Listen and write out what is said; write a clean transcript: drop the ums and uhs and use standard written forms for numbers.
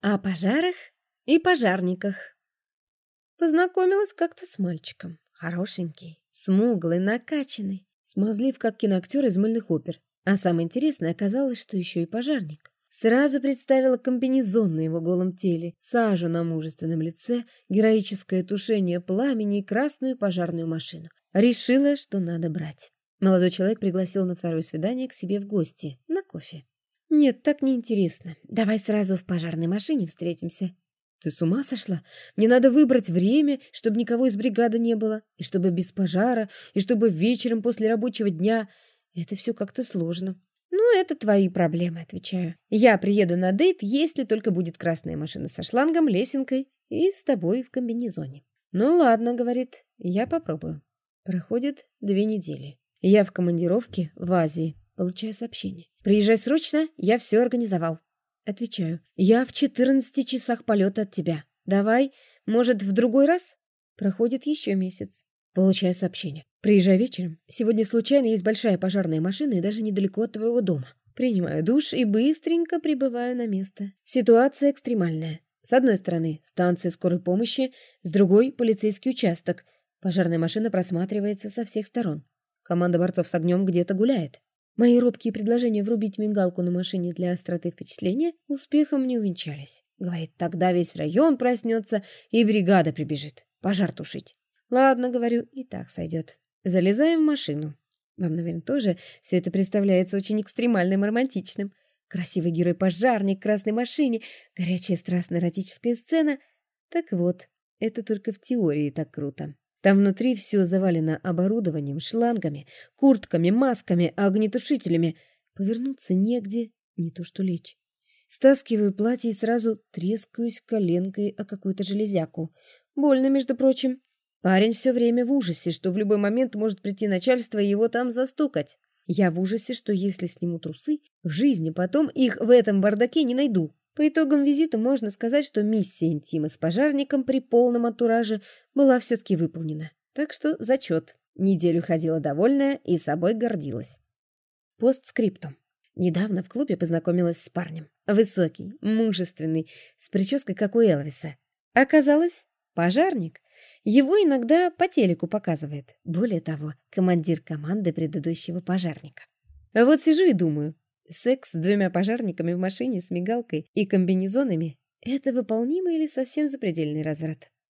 О пожарах и пожарниках. Познакомилась как-то с мальчиком. Хорошенький, смуглый, накачанный, смазлив, как киноактер из мыльных опер. А самое интересное оказалось, что еще и пожарник. Сразу представила комбинезон на его голом теле, сажу на мужественном лице, героическое тушение пламени и красную пожарную машину. Решила, что надо брать. Молодой человек пригласил на второе свидание к себе в гости, на кофе. «Нет, так неинтересно. Давай сразу в пожарной машине встретимся». «Ты с ума сошла? Мне надо выбрать время, чтобы никого из бригады не было, и чтобы без пожара, и чтобы вечером после рабочего дня. Это все как-то сложно». «Ну, это твои проблемы», — отвечаю. «Я приеду на дейт, если только будет красная машина со шлангом, лесенкой и с тобой в комбинезоне». «Ну ладно», — говорит, — «я попробую». Проходит 2 недели. Я в командировке в Азии. Получаю сообщение. «Приезжай срочно, я все организовал». Отвечаю. «Я в 14 часах полета от тебя. Давай, может, в другой раз?» Проходит еще месяц. Получаю сообщение. «Приезжай вечером. Сегодня случайно есть большая пожарная машина и даже недалеко от твоего дома». Принимаю душ и быстренько прибываю на место. Ситуация экстремальная. С одной стороны станция скорой помощи, с другой — полицейский участок. Пожарная машина просматривается со всех сторон. Команда борцов с огнем где-то гуляет. Мои робкие предложения врубить мигалку на машине для остроты впечатления успехом не увенчались. Говорит, тогда весь район проснется и бригада прибежит. Пожар тушить. Ладно, говорю, и так сойдет. Залезаем в машину. Вам, наверное, тоже все это представляется очень экстремальным и романтичным. Красивый герой-пожарник в красной машине, горячая страстно-эротическая сцена. Так вот, это только в теории так круто. Там внутри все завалено оборудованием, шлангами, куртками, масками, огнетушителями. Повернуться негде, не то что лечь. Стаскиваю платье и сразу трескаюсь коленкой о какую-то железяку. Больно, между прочим. Парень все время в ужасе, что в любой момент может прийти начальство и его там застукать. Я в ужасе, что если сниму трусы, в жизни потом их в этом бардаке не найду. По итогам визита можно сказать, что миссия интима с пожарником при полном антураже была все-таки выполнена. Так что зачет. Неделю ходила довольная и собой гордилась. Постскриптум. Недавно в клубе познакомилась с парнем. Высокий, мужественный, с прической, как у Элвиса. Оказалось, пожарник. Его иногда по телеку показывает. Более того, командир команды предыдущего пожарника. А вот сижу и думаю, секс с 2 пожарниками в машине с мигалкой и комбинезонами — это выполнимо или совсем запредельный разврат?